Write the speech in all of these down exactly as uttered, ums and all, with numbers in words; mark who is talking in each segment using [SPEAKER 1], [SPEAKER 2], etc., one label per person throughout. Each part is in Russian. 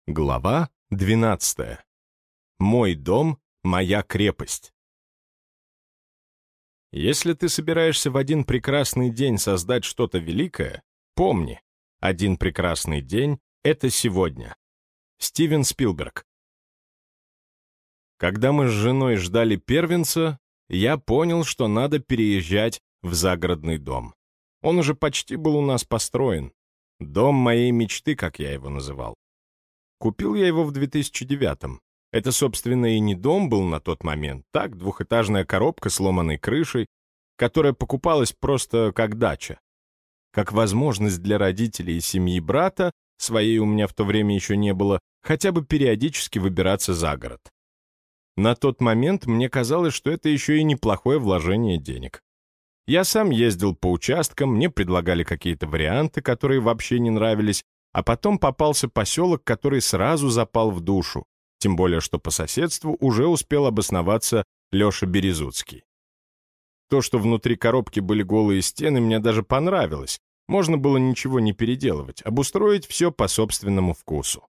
[SPEAKER 1] Глава двенадцатая. Мой дом, моя крепость. Если ты собираешься в один прекрасный день создать что-то великое, помни, один прекрасный день — это сегодня. Стивен Спилберг. Когда мы с женой ждали первенца, я понял, что надо переезжать в загородный дом. Он уже почти был у нас построен. Дом моей мечты, как я его называл. Купил я его в две тысячи девятом. Это, собственно, и не дом был на тот момент, так, двухэтажная коробка с ломаной крышей, которая покупалась просто как дача. Как возможность для родителей и семьи брата, своей у меня в то время еще не было, хотя бы периодически выбираться за город. На тот момент мне казалось, что это еще и неплохое вложение денег. Я сам ездил по участкам, мне предлагали какие-то варианты, которые вообще не нравились, а потом попался поселок, который сразу запал в душу, тем более что по соседству уже успел обосноваться Леша Березуцкий. То, что внутри коробки были голые стены, мне даже понравилось. Можно было ничего не переделывать, обустроить все по собственному вкусу.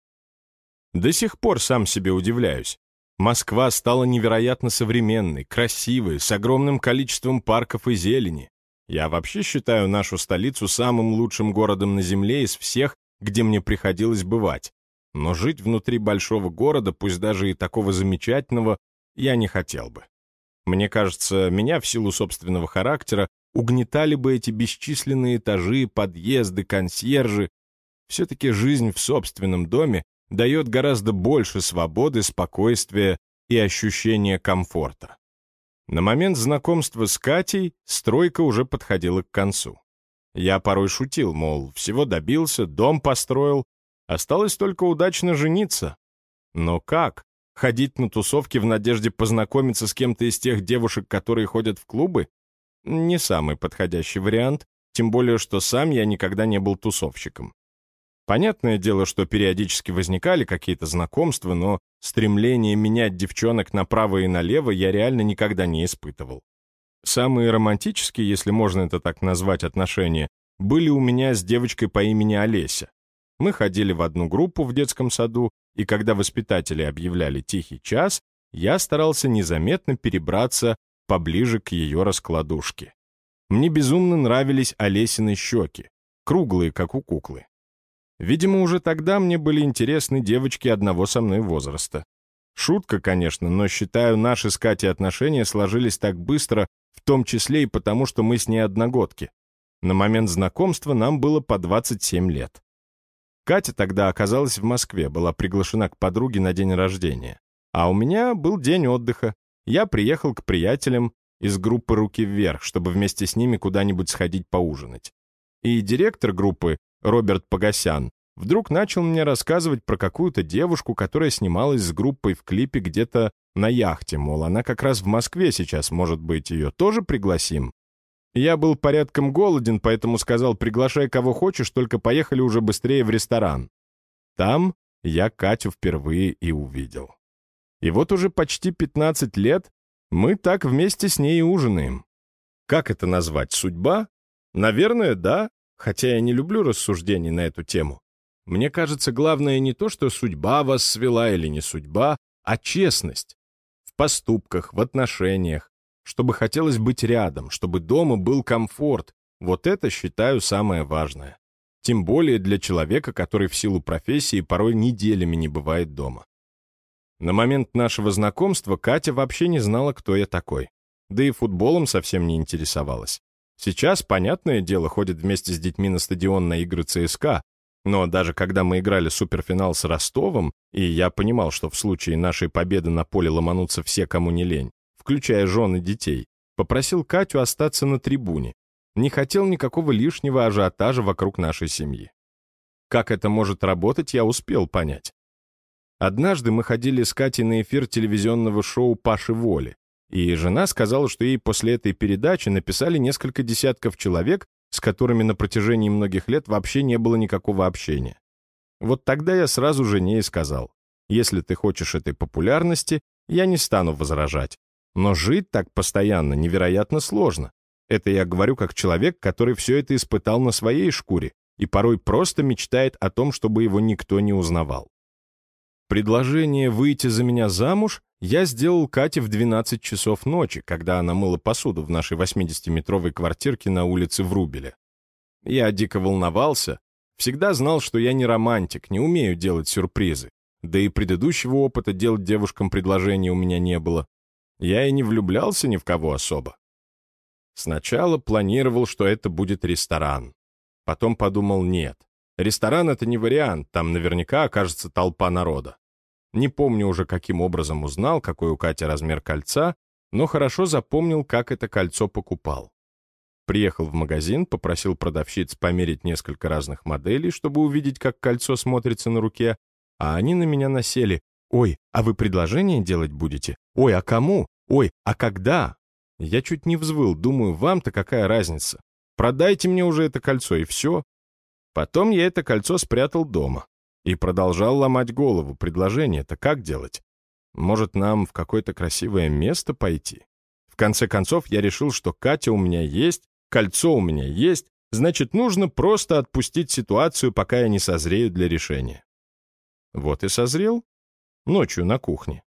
[SPEAKER 1] До сих пор сам себе удивляюсь. Москва стала невероятно современной, красивой, с огромным количеством парков и зелени. Я вообще считаю нашу столицу самым лучшим городом на Земле из всех, где мне приходилось бывать. Но жить внутри большого города, пусть даже и такого замечательного, я не хотел бы. Мне кажется, меня в силу собственного характера угнетали бы эти бесчисленные этажи, подъезды, консьержи. Все-таки жизнь в собственном доме дает гораздо больше свободы, спокойствия и ощущения комфорта. На момент знакомства с Катей стройка уже подходила к концу. Я порой шутил, мол, всего добился, дом построил, осталось только удачно жениться. Но как? Ходить на тусовки в надежде познакомиться с кем-то из тех девушек, которые ходят в клубы? Не самый подходящий вариант, тем более, что сам я никогда не был тусовщиком. Понятное дело, что периодически возникали какие-то знакомства, но стремление менять девчонок направо и налево я реально никогда не испытывал. Самые романтические, если можно это так назвать, отношения, были у меня с девочкой по имени Олеся. Мы ходили в одну группу в детском саду, и когда воспитатели объявляли тихий час, я старался незаметно перебраться поближе к ее раскладушке. Мне безумно нравились Олесины щеки, круглые, как у куклы. Видимо, уже тогда мне были интересны девочки одного со мной возраста. Шутка, конечно, но считаю, наши с Катей отношения сложились так быстро, в том числе и потому, что мы с ней одногодки. На момент знакомства нам было по двадцать семь лет. Катя тогда оказалась в Москве, была приглашена к подруге на день рождения. А у меня был день отдыха. Я приехал к приятелям из группы «Руки вверх», чтобы вместе с ними куда-нибудь сходить поужинать. И директор группы, Роберт Погосян, вдруг начал мне рассказывать про какую-то девушку, которая снималась с группой в клипе где-то на яхте, мол, она как раз в Москве сейчас, может быть, ее тоже пригласим? Я был порядком голоден, поэтому сказал: приглашай кого хочешь, только поехали уже быстрее в ресторан. Там я Катю впервые и увидел. И вот уже почти пятнадцать лет мы так вместе с ней и ужинаем. Как это назвать? Судьба? Наверное, да, хотя я не люблю рассуждений на эту тему. Мне кажется, главное не то, что судьба вас свела или не судьба, а честность. В поступках, в отношениях, чтобы хотелось быть рядом, чтобы дома был комфорт. Вот это, считаю, самое важное. Тем более для человека, который в силу профессии порой неделями не бывает дома. На момент нашего знакомства Катя вообще не знала, кто я такой. Да и футболом совсем не интересовалась. Сейчас, понятное дело, ходит вместе с детьми на стадион на игры ЦСКА, но даже когда мы играли суперфинал с Ростовом, и я понимал, что в случае нашей победы на поле ломанутся все, кому не лень, включая жен и детей, попросил Катю остаться на трибуне. Не хотел никакого лишнего ажиотажа вокруг нашей семьи. Как это может работать, я успел понять. Однажды мы ходили с Катей на эфир телевизионного шоу «Паши Воли», и жена сказала, что ей после этой передачи написали несколько десятков человек, с которыми на протяжении многих лет вообще не было никакого общения. Вот тогда я сразу жене и сказал: если ты хочешь этой популярности, я не стану возражать. Но жить так постоянно невероятно сложно. Это я говорю как человек, который все это испытал на своей шкуре и порой просто мечтает о том, чтобы его никто не узнавал. Предложение выйти за меня замуж я сделал Кате в двенадцать часов ночи, когда она мыла посуду в нашей восьмидесятиметровой квартирке на улице Врубеля. Я дико волновался, всегда знал, что я не романтик, не умею делать сюрпризы, да и предыдущего опыта делать девушкам предложения у меня не было. Я и не влюблялся ни в кого особо. Сначала планировал, что это будет ресторан. Потом подумал, нет, ресторан — это не вариант, там наверняка окажется толпа народа. Не помню уже, каким образом узнал, какой у Кати размер кольца, но хорошо запомнил, как это кольцо покупал. Приехал в магазин, попросил продавщиц померить несколько разных моделей, чтобы увидеть, как кольцо смотрится на руке, а они на меня насели. «Ой, а вы предложение делать будете? Ой, а кому? Ой, а когда?» Я чуть не взвыл, думаю, вам-то какая разница? Продайте мне уже это кольцо, и все. Потом я это кольцо спрятал дома и продолжал ломать голову. Предложение-то как делать? Может, нам в какое-то красивое место пойти? В конце концов, я решил, что Катя у меня есть, кольцо у меня есть, значит, нужно просто отпустить ситуацию, пока я не созрею для решения. Вот и созрел. Ночью на кухне.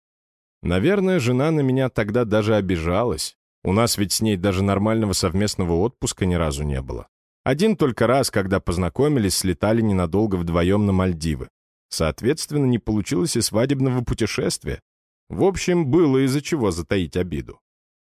[SPEAKER 1] Наверное, жена на меня тогда даже обижалась. У нас ведь с ней даже нормального совместного отпуска ни разу не было. Один только раз, когда познакомились, слетали ненадолго вдвоем на Мальдивы. Соответственно, не получилось и свадебного путешествия. В общем, было из-за чего затаить обиду.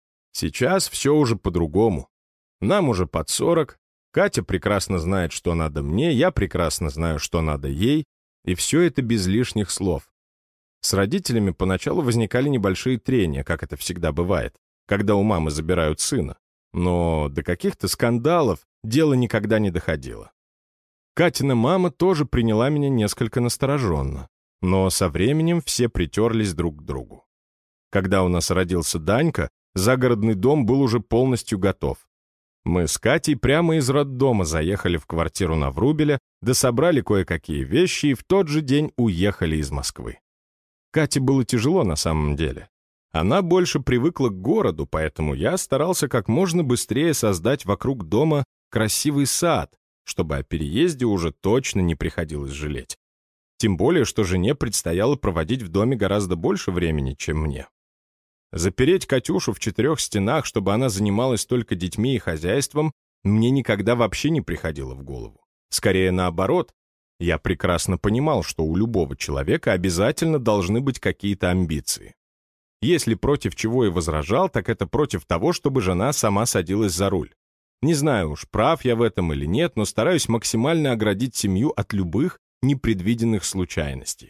[SPEAKER 1] Сейчас все уже по-другому. Нам уже под сорок, Катя прекрасно знает, что надо мне, я прекрасно знаю, что надо ей, и все это без лишних слов. С родителями поначалу возникали небольшие трения, как это всегда бывает, когда у мамы забирают сына. Но до каких-то скандалов дело никогда не доходило. Катина мама тоже приняла меня несколько настороженно, но со временем все притерлись друг к другу. Когда у нас родился Данька, загородный дом был уже полностью готов. Мы с Катей прямо из роддома заехали в квартиру на Врубеля, дособрали кое-какие вещи и в тот же день уехали из Москвы. Кате было тяжело на самом деле. Она больше привыкла к городу, поэтому я старался как можно быстрее создать вокруг дома красивый сад, чтобы о переезде уже точно не приходилось жалеть. Тем более, что жене предстояло проводить в доме гораздо больше времени, чем мне. Запереть Катюшу в четырех стенах, чтобы она занималась только детьми и хозяйством, мне никогда вообще не приходило в голову. Скорее наоборот, я прекрасно понимал, что у любого человека обязательно должны быть какие-то амбиции. Если против чего и возражал, так это против того, чтобы жена сама садилась за руль. Не знаю уж, прав я в этом или нет, но стараюсь максимально оградить семью от любых непредвиденных случайностей.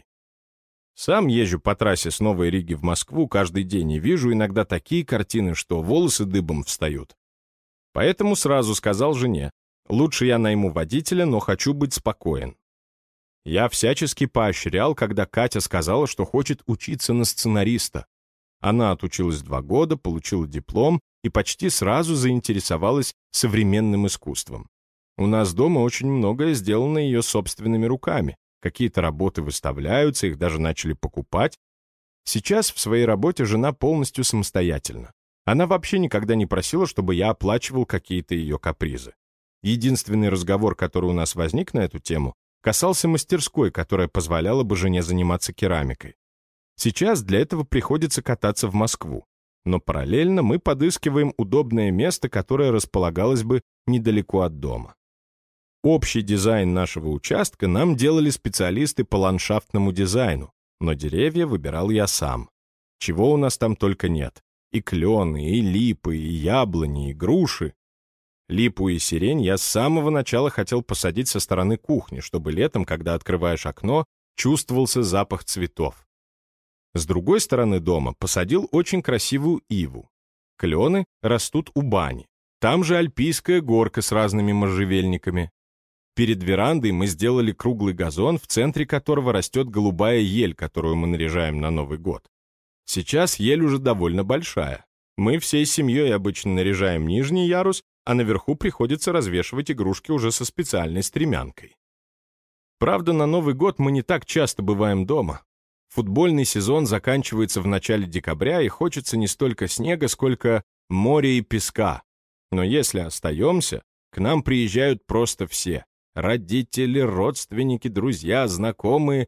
[SPEAKER 1] Сам езжу по трассе с Новой Риги в Москву каждый день и вижу иногда такие картины, что волосы дыбом встают. Поэтому сразу сказал жене, лучше я найму водителя, но хочу быть спокоен. Я всячески поощрял, когда Катя сказала, что хочет учиться на сценариста. Она отучилась два года, получила диплом и почти сразу заинтересовалась современным искусством. У нас дома очень многое сделано ее собственными руками. Какие-то работы выставляются, их даже начали покупать. Сейчас в своей работе жена полностью самостоятельна. Она вообще никогда не просила, чтобы я оплачивал какие-то ее капризы. Единственный разговор, который у нас возник на эту тему, касался мастерской, которая позволяла бы жене заниматься керамикой. Сейчас для этого приходится кататься в Москву, но параллельно мы подыскиваем удобное место, которое располагалось бы недалеко от дома. Общий дизайн нашего участка нам делали специалисты по ландшафтному дизайну, но деревья выбирал я сам. Чего у нас там только нет. И клены, и липы, и яблони, и груши. Липу и сирень я с самого начала хотел посадить со стороны кухни, чтобы летом, когда открываешь окно, чувствовался запах цветов. С другой стороны дома посадил очень красивую иву. Клены растут у бани. Там же альпийская горка с разными можжевельниками. Перед верандой мы сделали круглый газон, в центре которого растет голубая ель, которую мы наряжаем на Новый год. Сейчас ель уже довольно большая. Мы всей семьей обычно наряжаем нижний ярус, а наверху приходится развешивать игрушки уже со специальной стремянкой. Правда, на Новый год мы не так часто бываем дома. Футбольный сезон заканчивается в начале декабря, и хочется не столько снега, сколько моря и песка. Но если остаемся, к нам приезжают просто все. Родители, родственники, друзья, знакомые.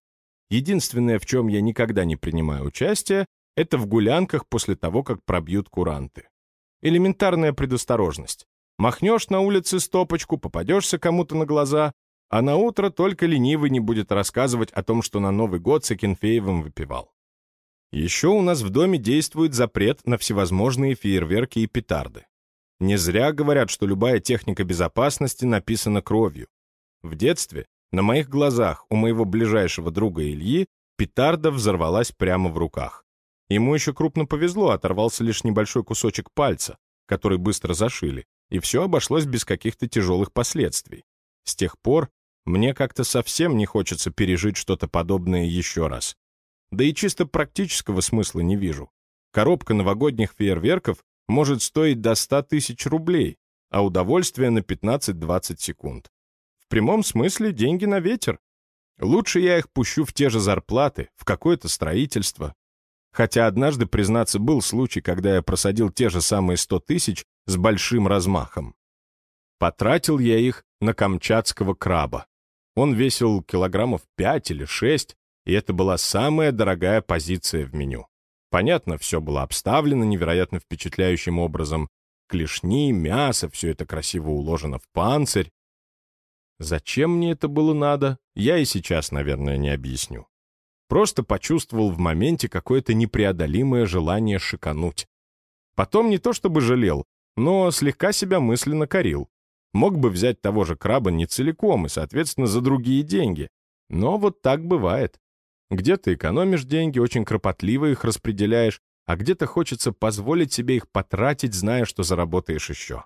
[SPEAKER 1] Единственное, в чем я никогда не принимаю участие, это в гулянках после того, как пробьют куранты. Элементарная предосторожность. Махнешь на улице стопочку, попадешься кому-то на глаза, а на утро только ленивый не будет рассказывать о том, что на Новый год с Акинфеевым выпивал. Еще у нас в доме действует запрет на всевозможные фейерверки и петарды. Не зря говорят, что любая техника безопасности написана кровью. В детстве, на моих глазах, у моего ближайшего друга Ильи, петарда взорвалась прямо в руках. Ему еще крупно повезло, оторвался лишь небольшой кусочек пальца, который быстро зашили, и все обошлось без каких-то тяжелых последствий. С тех пор мне как-то совсем не хочется пережить что-то подобное еще раз. Да и чисто практического смысла не вижу. Коробка новогодних фейерверков может стоить до ста тысяч рублей, а удовольствие на пятнадцать-двадцать секунд. В прямом смысле деньги на ветер. Лучше я их пущу в те же зарплаты, в какое-то строительство. Хотя однажды, признаться, был случай, когда я просадил те же самые сто тысяч с большим размахом. Потратил я их на камчатского краба. Он весил килограммов пять или шесть, и это была самая дорогая позиция в меню. Понятно, все было обставлено невероятно впечатляющим образом. Клешни, мясо, все это красиво уложено в панцирь. Зачем мне это было надо, я и сейчас, наверное, не объясню. Просто почувствовал в моменте какое-то непреодолимое желание шикануть. Потом не то чтобы жалел, но слегка себя мысленно корил. Мог бы взять того же краба не целиком и, соответственно, за другие деньги. Но вот так бывает. Где-то экономишь деньги, очень кропотливо их распределяешь, а где-то хочется позволить себе их потратить, зная, что заработаешь еще.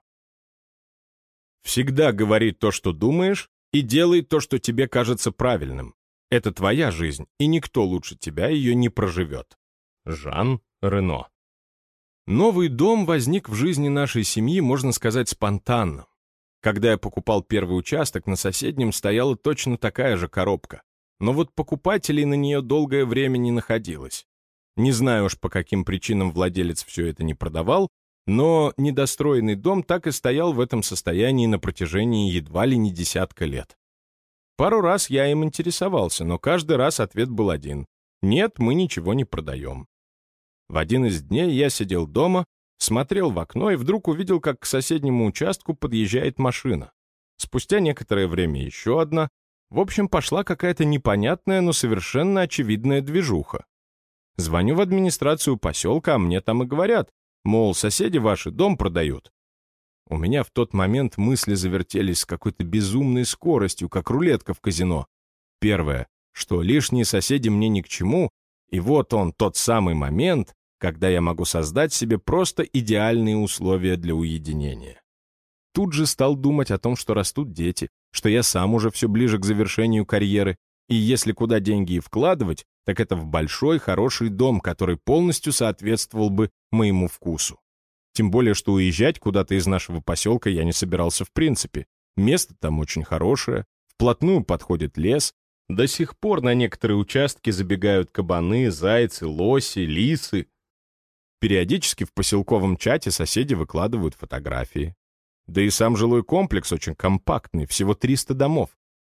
[SPEAKER 1] Всегда говори то, что думаешь, и делай то, что тебе кажется правильным. Это твоя жизнь, и никто лучше тебя ее не проживет. Жан Рено. Новый дом возник в жизни нашей семьи, можно сказать, спонтанно. Когда я покупал первый участок, на соседнем стояла точно такая же коробка. Но вот покупателей на нее долгое время не находилось. Не знаю уж, по каким причинам владелец все это не продавал, но недостроенный дом так и стоял в этом состоянии на протяжении едва ли не десятка лет. Пару раз я им интересовался, но каждый раз ответ был один. Нет, мы ничего не продаем. В один из дней я сидел дома, смотрел в окно и вдруг увидел, как к соседнему участку подъезжает машина. Спустя некоторое время еще одна. В общем, пошла какая-то непонятная, но совершенно очевидная движуха. Звоню в администрацию поселка, а мне там и говорят, мол, соседи ваши дом продают. У меня в тот момент мысли завертелись с какой-то безумной скоростью, как рулетка в казино. Первое, что лишние соседи мне ни к чему, и вот он, тот самый момент, когда я могу создать себе просто идеальные условия для уединения. Тут же стал думать о том, что растут дети, что я сам уже все ближе к завершению карьеры, и если куда деньги и вкладывать, так это в большой, хороший дом, который полностью соответствовал бы моему вкусу. Тем более, что уезжать куда-то из нашего поселка я не собирался в принципе. Место там очень хорошее, вплотную подходит лес. До сих пор на некоторые участки забегают кабаны, зайцы, лоси, лисы. Периодически в поселковом чате соседи выкладывают фотографии. Да и сам жилой комплекс очень компактный, всего триста домов.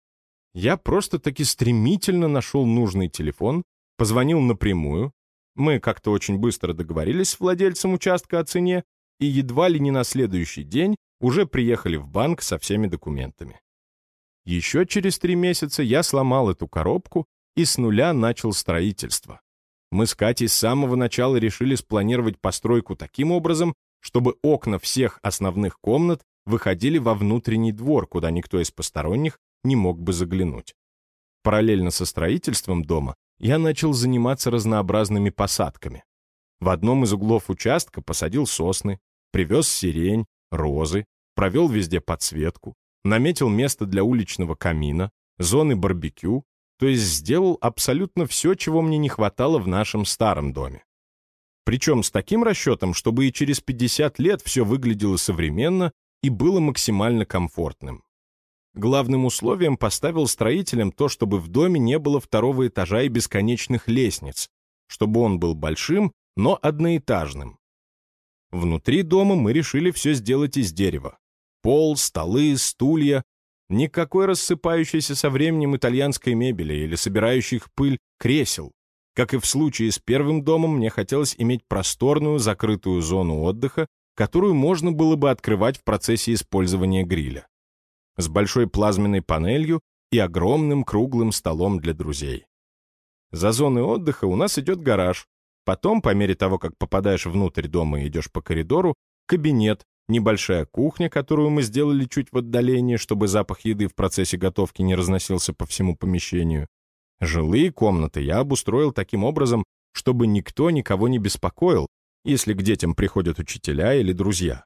[SPEAKER 1] Я просто-таки стремительно нашел нужный телефон, позвонил напрямую. Мы как-то очень быстро договорились с владельцем участка о цене, и едва ли не на следующий день уже приехали в банк со всеми документами. Еще через три месяца я сломал эту коробку и с нуля начал строительство. Мы с Катей с самого начала решили спланировать постройку таким образом, чтобы окна всех основных комнат выходили во внутренний двор, куда никто из посторонних не мог бы заглянуть. Параллельно со строительством дома я начал заниматься разнообразными посадками. В одном из углов участка посадил сосны, привез сирень, розы, провел везде подсветку, наметил место для уличного камина, зоны барбекю, то есть сделал абсолютно все, чего мне не хватало в нашем старом доме. Причем с таким расчетом, чтобы и через пятьдесят лет все выглядело современно и было максимально комфортным. Главным условием поставил строителям то, чтобы в доме не было второго этажа и бесконечных лестниц, чтобы он был большим, но одноэтажным. Внутри дома мы решили все сделать из дерева. Пол, столы, стулья. Никакой рассыпающейся со временем итальянской мебели или собирающих пыль кресел. Как и в случае с первым домом, мне хотелось иметь просторную закрытую зону отдыха, которую можно было бы открывать в процессе использования гриля. С большой плазменной панелью и огромным круглым столом для друзей. За зоной отдыха у нас идет гараж. Потом, по мере того, как попадаешь внутрь дома и идешь по коридору, кабинет, небольшая кухня, которую мы сделали чуть в отдалении, чтобы запах еды в процессе готовки не разносился по всему помещению. Жилые комнаты я обустроил таким образом, чтобы никто никого не беспокоил, если к детям приходят учителя или друзья.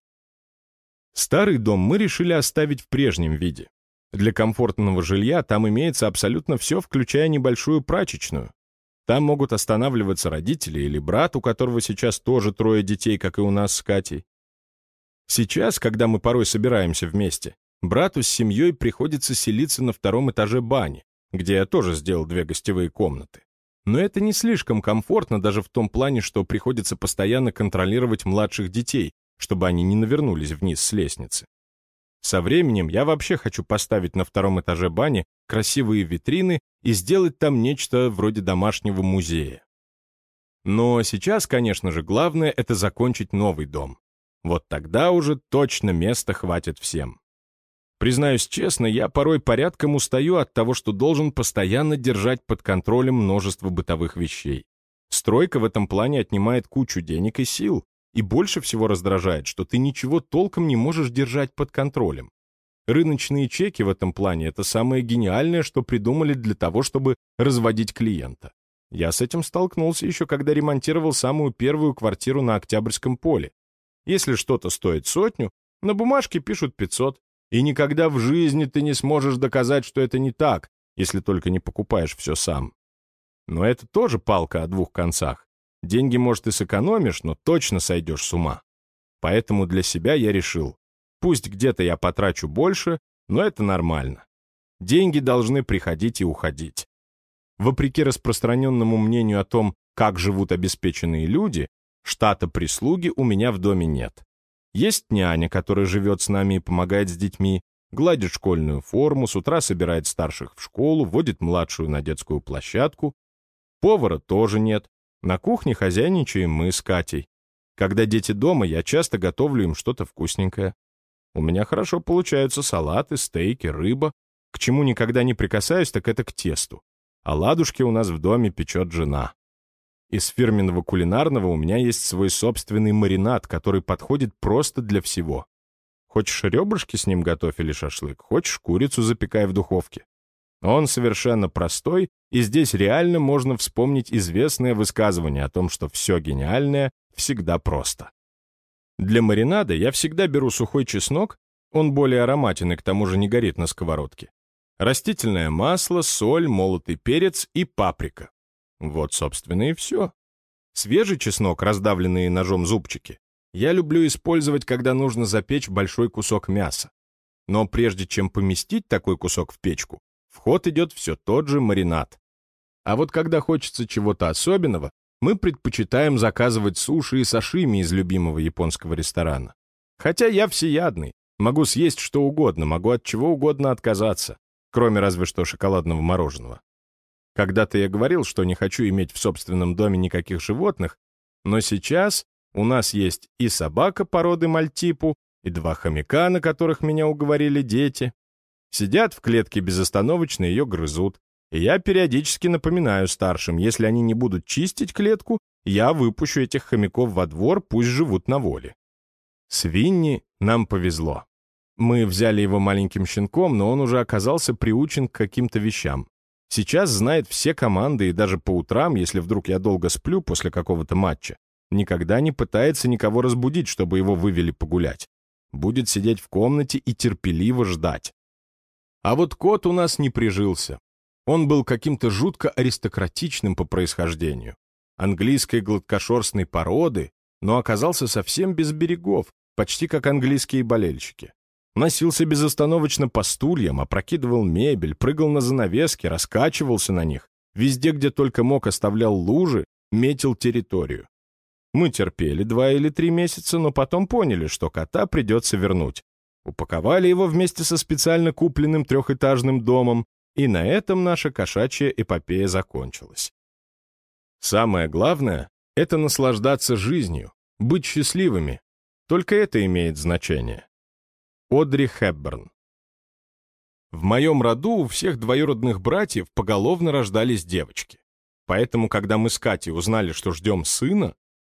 [SPEAKER 1] Старый дом мы решили оставить в прежнем виде. Для комфортного жилья там имеется абсолютно все, включая небольшую прачечную. Там могут останавливаться родители или брат, у которого сейчас тоже трое детей, как и у нас с Катей. Сейчас, когда мы порой собираемся вместе, брату с семьей приходится селиться на втором этаже бани, где я тоже сделал две гостевые комнаты. Но это не слишком комфортно даже в том плане, что приходится постоянно контролировать младших детей, чтобы они не навернулись вниз с лестницы. Со временем я вообще хочу поставить на втором этаже бани красивые витрины и сделать там нечто вроде домашнего музея. Но сейчас, конечно же, главное — это закончить новый дом. Вот тогда уже точно места хватит всем. Признаюсь честно, я порой порядком устаю от того, что должен постоянно держать под контролем множество бытовых вещей. Стройка в этом плане отнимает кучу денег и сил, и больше всего раздражает, что ты ничего толком не можешь держать под контролем. Рыночные чеки в этом плане — это самое гениальное, что придумали для того, чтобы разводить клиента. Я с этим столкнулся еще когда ремонтировал самую первую квартиру на Октябрьском поле. Если что-то стоит сотню, на бумажке пишут пятьсот, и никогда в жизни ты не сможешь доказать, что это не так, если только не покупаешь все сам. Но это тоже палка о двух концах. Деньги, может, и сэкономишь, но точно сойдешь с ума. Поэтому для себя я решил, пусть где-то я потрачу больше, но это нормально. Деньги должны приходить и уходить. Вопреки распространенному мнению о том, как живут обеспеченные люди, штата прислуги у меня в доме нет. Есть няня, которая живет с нами и помогает с детьми, гладит школьную форму, с утра собирает старших в школу, водит младшую на детскую площадку. Повара тоже нет. На кухне хозяйничаем мы с Катей. Когда дети дома, я часто готовлю им что-то вкусненькое. У меня хорошо получаются салаты, стейки, рыба. К чему никогда не прикасаюсь, так это к тесту. Оладушки у нас в доме печет жена. Из фирменного кулинарного у меня есть свой собственный маринад, который подходит просто для всего. Хочешь ребрышки с ним готовь или шашлык, хочешь курицу запекай в духовке. Он совершенно простой, и здесь реально можно вспомнить известное высказывание о том, что все гениальное всегда просто. Для маринада я всегда беру сухой чеснок, он более ароматен и к тому же не горит на сковородке. Растительное масло, соль, молотый перец и паприка. Вот, собственно, и все. Свежий чеснок, раздавленные ножом зубчики, я люблю использовать, когда нужно запечь большой кусок мяса. Но прежде чем поместить такой кусок в печку, в ход идет все тот же маринад. А вот когда хочется чего-то особенного, мы предпочитаем заказывать суши и сашими из любимого японского ресторана. Хотя я всеядный, могу съесть что угодно, могу от чего угодно отказаться, кроме разве что шоколадного мороженого. Когда-то я говорил, что не хочу иметь в собственном доме никаких животных, но сейчас у нас есть и собака породы мальтипу, и два хомяка, на которых меня уговорили дети. Сидят в клетке безостановочно, ее грызут. И я периодически напоминаю старшим, если они не будут чистить клетку, я выпущу этих хомяков во двор, пусть живут на воле. С Винни нам повезло. Мы взяли его маленьким щенком, но он уже оказался приучен к каким-то вещам. Сейчас знает все команды, и даже по утрам, если вдруг я долго сплю после какого-то матча, никогда не пытается никого разбудить, чтобы его вывели погулять. Будет сидеть в комнате и терпеливо ждать. А вот кот у нас не прижился. Он был каким-то жутко аристократичным по происхождению, английской гладкошерстной породы, но оказался совсем без берегов, почти как английские болельщики. Носился безостановочно по стульям, опрокидывал мебель, прыгал на занавески, раскачивался на них. Везде, где только мог, оставлял лужи, метил территорию. Мы терпели два или три месяца, но потом поняли, что кота придется вернуть. Упаковали его вместе со специально купленным трехэтажным домом, и на этом наша кошачья эпопея закончилась. Самое главное — это наслаждаться жизнью, быть счастливыми. Только это имеет значение. Одри Хепберн. В моем роду у всех двоюродных братьев поголовно рождались девочки. Поэтому, когда мы с Катей узнали, что ждем сына,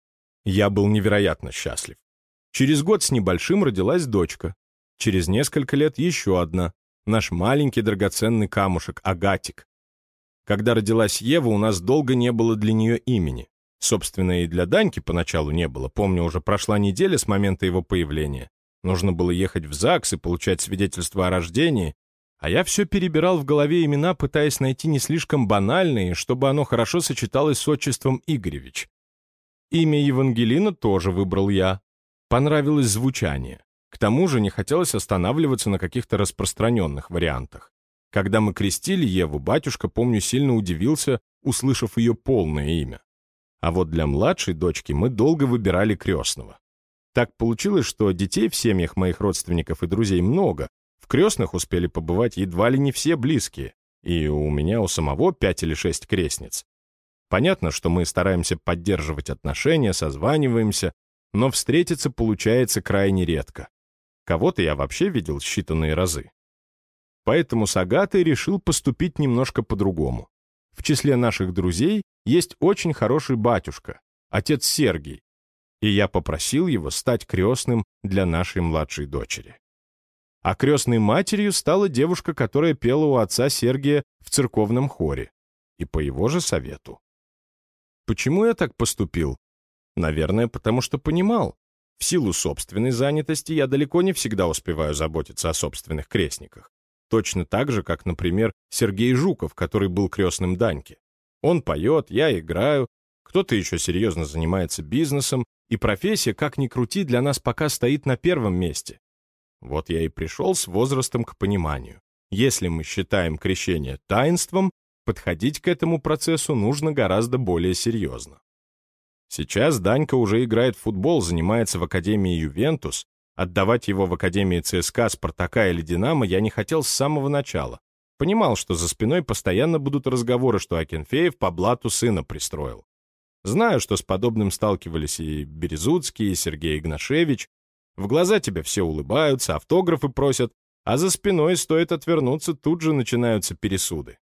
[SPEAKER 1] я был невероятно счастлив. Через год с небольшим родилась дочка. Через несколько лет еще одна. Наш маленький драгоценный камушек Агатик. Когда родилась Ева, у нас долго не было для нее имени. Собственно, и для Даньки поначалу не было. Помню, уже прошла неделя с момента его появления. Нужно было ехать в ЗАГС и получать свидетельство о рождении, а я все перебирал в голове имена, пытаясь найти не слишком банальные, чтобы оно хорошо сочеталось с отчеством Игоревич. Имя Евангелина тоже выбрал я. Понравилось звучание. К тому же не хотелось останавливаться на каких-то распространенных вариантах. Когда мы крестили Еву, батюшка, помню, сильно удивился, услышав ее полное имя. А вот для младшей дочки мы долго выбирали крестного. Так получилось, что детей в семьях моих родственников и друзей много. В крестных успели побывать едва ли не все близкие. И у меня у самого пять или шесть крестниц. Понятно, что мы стараемся поддерживать отношения, созваниваемся, но встретиться получается крайне редко. Кого-то я вообще видел считанные разы. Поэтому с Агатой решил поступить немножко по-другому. В числе наших друзей есть очень хороший батюшка, отец Сергий, и я попросил его стать крестным для нашей младшей дочери. А крестной матерью стала девушка, которая пела у отца Сергия в церковном хоре, и по его же совету. Почему я так поступил? Наверное, потому что понимал. В силу собственной занятости я далеко не всегда успеваю заботиться о собственных крестниках. Точно так же, как, например, Сергей Жуков, который был крестным Даньки. Он поет, я играю, кто-то еще серьезно занимается бизнесом, и профессия, как ни крути, для нас пока стоит на первом месте. Вот я и пришел с возрастом к пониманию. Если мы считаем крещение таинством, подходить к этому процессу нужно гораздо более серьезно. Сейчас Данька уже играет в футбол, занимается в Академии Ювентус. Отдавать его в Академии ЦСКА, Спартака или Динамо я не хотел с самого начала. Понимал, что за спиной постоянно будут разговоры, что Акинфеев по блату сына пристроил. Знаю, что с подобным сталкивались и Березуцкий, и Сергей Игнашевич. В глаза тебя все улыбаются, автографы просят, а за спиной стоит отвернуться, тут же начинаются пересуды.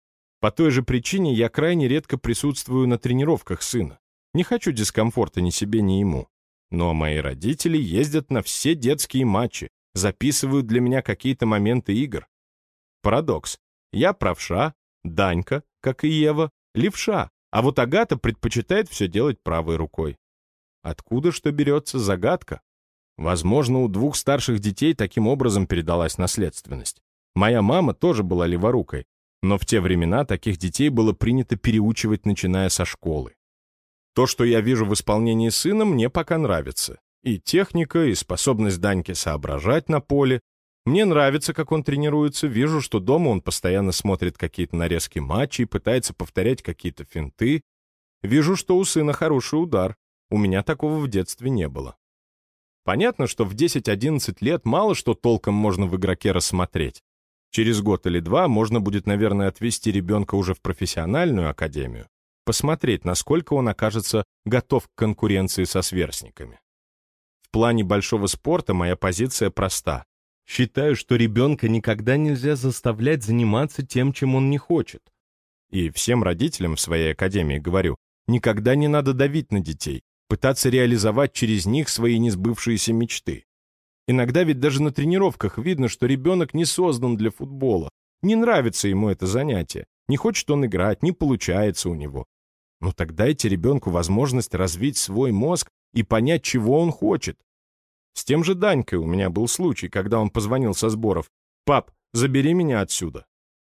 [SPEAKER 1] По той же причине я крайне редко присутствую на тренировках сына. Не хочу дискомфорта ни себе, ни ему. Но мои родители ездят на все детские матчи, записывают для меня какие-то моменты игр. Парадокс. Я правша, Данька, как и Ева, левша, а вот Агата предпочитает все делать правой рукой. Откуда что берется, загадка? Возможно, у двух старших детей таким образом передалась наследственность. Моя мама тоже была леворукой, но в те времена таких детей было принято переучивать, начиная со школы. То, что я вижу в исполнении сына, мне пока нравится. И техника, и способность Даньки соображать на поле. Мне нравится, как он тренируется. Вижу, что дома он постоянно смотрит какие-то нарезки матчей, пытается повторять какие-то финты. Вижу, что у сына хороший удар. У меня такого в детстве не было. Понятно, что в десять-одиннадцать лет мало что толком можно в игроке рассмотреть. Через год или два можно будет, наверное, отвести ребенка уже в профессиональную академию. Посмотреть, насколько он окажется готов к конкуренции со сверстниками. В плане большого спорта моя позиция проста. Считаю, что ребенка никогда нельзя заставлять заниматься тем, чем он не хочет. И всем родителям в своей академии говорю, никогда не надо давить на детей, пытаться реализовать через них свои несбывшиеся мечты. Иногда ведь даже на тренировках видно, что ребенок не создан для футбола, не нравится ему это занятие, не хочет он играть, не получается у него. Ну так дайте ребенку возможность развить свой мозг и понять, чего он хочет. С тем же Данькой у меня был случай, когда он позвонил со сборов: «Пап, забери меня отсюда».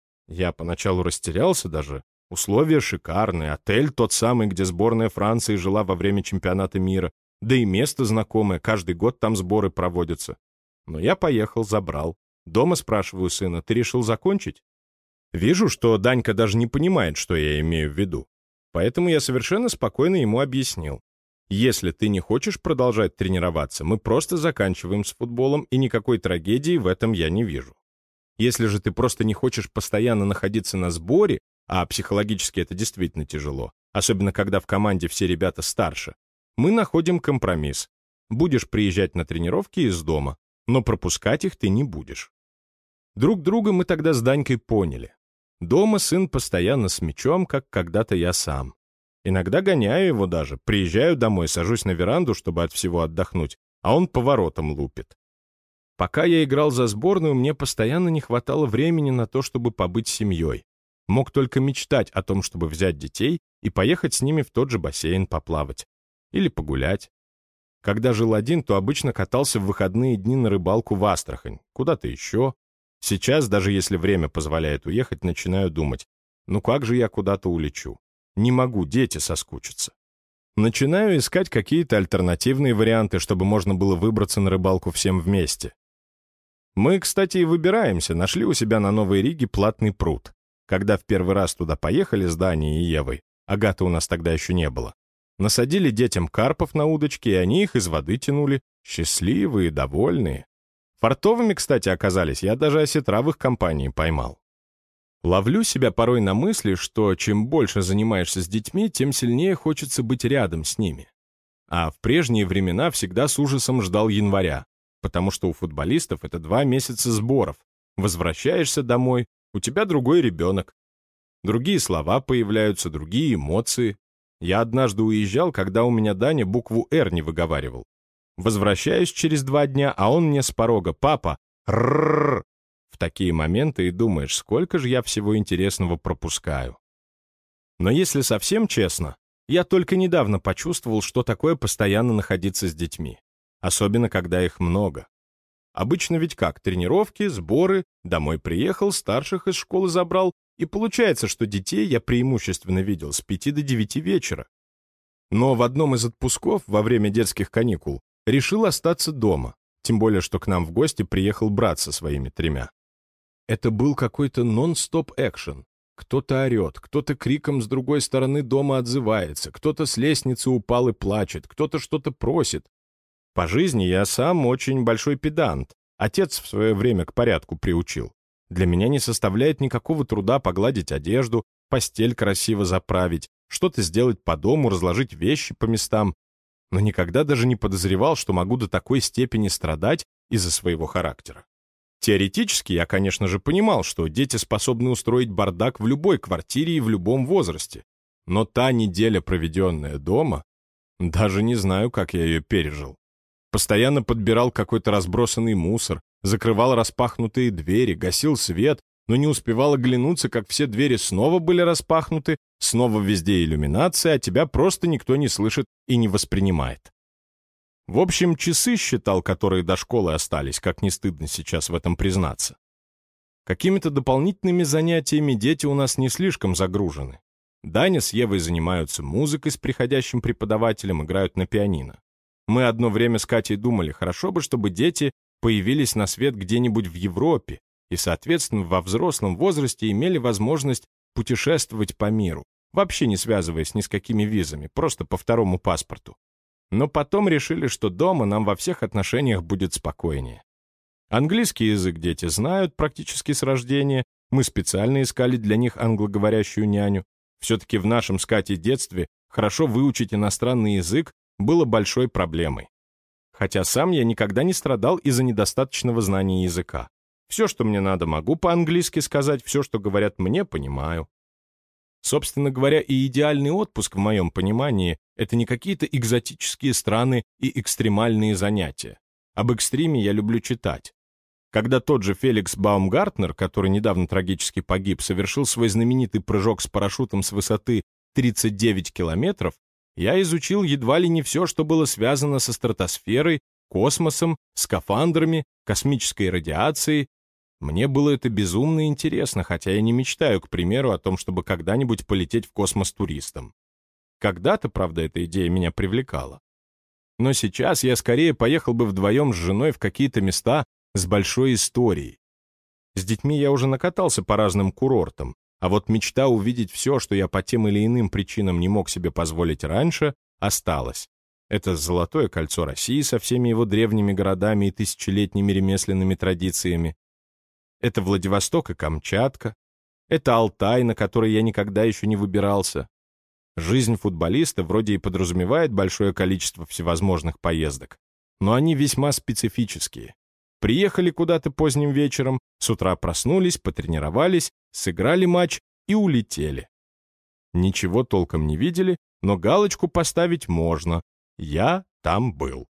[SPEAKER 1] Я поначалу растерялся даже. Условия шикарные, отель тот самый, где сборная Франции жила во время чемпионата мира, да и место знакомое, каждый год там сборы проводятся. Но я поехал, забрал. Дома спрашиваю сына: «Ты решил закончить?» Вижу, что Данька даже не понимает, что я имею в виду. Поэтому я совершенно спокойно ему объяснил. Если ты не хочешь продолжать тренироваться, мы просто заканчиваем с футболом, и никакой трагедии в этом я не вижу. Если же ты просто не хочешь постоянно находиться на сборе, а психологически это действительно тяжело, особенно когда в команде все ребята старше, мы находим компромисс. Будешь приезжать на тренировки из дома, но пропускать их ты не будешь. Друг друга мы тогда с Данькой поняли. Дома сын постоянно с мячом, как когда-то я сам. Иногда гоняю его даже, приезжаю домой, сажусь на веранду, чтобы от всего отдохнуть, а он поворотом лупит. Пока я играл за сборную, мне постоянно не хватало времени на то, чтобы побыть с семьей. Мог только мечтать о том, чтобы взять детей и поехать с ними в тот же бассейн поплавать. Или погулять. Когда жил один, то обычно катался в выходные дни на рыбалку в Астрахань, куда-то еще. Сейчас, даже если время позволяет уехать, начинаю думать, ну как же я куда-то улечу? Не могу, дети соскучатся. Начинаю искать какие-то альтернативные варианты, чтобы можно было выбраться на рыбалку всем вместе. Мы, кстати, и выбираемся, нашли у себя на Новой Риге платный пруд. Когда в первый раз туда поехали с Даней и Евой, Агаты у нас тогда еще не было, насадили детям карпов на удочки, и они их из воды тянули, счастливые, довольные. Фартовыми, кстати, оказались, я даже осетра в их компании поймал. Ловлю себя порой на мысли, что чем больше занимаешься с детьми, тем сильнее хочется быть рядом с ними. А в прежние времена всегда с ужасом ждал января, потому что у футболистов это два месяца сборов. Возвращаешься домой, у тебя другой ребенок. Другие слова появляются, другие эмоции. Я однажды уезжал, когда у меня Даня букву «Р» не выговаривал. Возвращаюсь через два дня, а он мне с порога: «Папа, ррррр». В такие моменты и думаешь, сколько же я всего интересного пропускаю. Но если совсем честно, я только недавно почувствовал, что такое постоянно находиться с детьми. Особенно, когда их много. Обычно ведь как, тренировки, сборы, домой приехал, старших из школы забрал, и получается, что детей я преимущественно видел с пяти до девяти вечера. Но в одном из отпусков, во время детских каникул, решил остаться дома, тем более, что к нам в гости приехал брат со своими тремя. Это был какой-то нон-стоп экшен. Кто-то орет, кто-то криком с другой стороны дома отзывается, кто-то с лестницы упал и плачет, кто-то что-то просит. По жизни я сам очень большой педант. Отец в свое время к порядку приучил. Для меня не составляет никакого труда погладить одежду, постель красиво заправить, что-то сделать по дому, разложить вещи по местам. Но никогда даже не подозревал, что могу до такой степени страдать из-за своего характера. Теоретически я, конечно же, понимал, что дети способны устроить бардак в любой квартире и в любом возрасте. Но та неделя, проведенная дома, даже не знаю, как я ее пережил. Постоянно подбирал какой-то разбросанный мусор, закрывал распахнутые двери, гасил свет, но не успевал оглянуться, как все двери снова были распахнуты, снова везде иллюминация, а тебя просто никто не слышит и не воспринимает. В общем, часы считал, которые до школы остались, как не стыдно сейчас в этом признаться. Какими-то дополнительными занятиями дети у нас не слишком загружены. Даня с Евой занимаются музыкой с приходящим преподавателем, играют на пианино. Мы одно время с Катей думали, хорошо бы, чтобы дети появились на свет где-нибудь в Европе и, соответственно, во взрослом возрасте имели возможность путешествовать по миру, вообще не связываясь ни с какими визами, просто по второму паспорту. Но потом решили, что дома нам во всех отношениях будет спокойнее. Английский язык дети знают практически с рождения, мы специально искали для них англоговорящую няню. Все-таки в нашем с Катей детстве хорошо выучить иностранный язык было большой проблемой. Хотя сам я никогда не страдал из-за недостаточного знания языка. Все, что мне надо, могу по-английски сказать, все, что говорят мне, понимаю. Собственно говоря, и идеальный отпуск, в моем понимании, это не какие-то экзотические страны и экстремальные занятия. Об экстриме я люблю читать. Когда тот же Феликс Баумгартнер, который недавно трагически погиб, совершил свой знаменитый прыжок с парашютом с высоты тридцать девять километров, я изучил едва ли не все, что было связано со стратосферой, космосом, скафандрами, космической радиацией. Мне было это безумно интересно, хотя я не мечтаю, к примеру, о том, чтобы когда-нибудь полететь в космос туристом. Когда-то, правда, эта идея меня привлекала. Но сейчас я скорее поехал бы вдвоем с женой в какие-то места с большой историей. С детьми я уже накатался по разным курортам, а вот мечта увидеть все, что я по тем или иным причинам не мог себе позволить раньше, осталась. Это Золотое кольцо России со всеми его древними городами и тысячелетними ремесленными традициями. Это Владивосток и Камчатка. Это Алтай, на который я никогда еще не выбирался. Жизнь футболиста вроде и подразумевает большое количество всевозможных поездок, но они весьма специфические. Приехали куда-то поздним вечером, с утра проснулись, потренировались, сыграли матч и улетели. Ничего толком не видели, но галочку поставить можно. Я там был.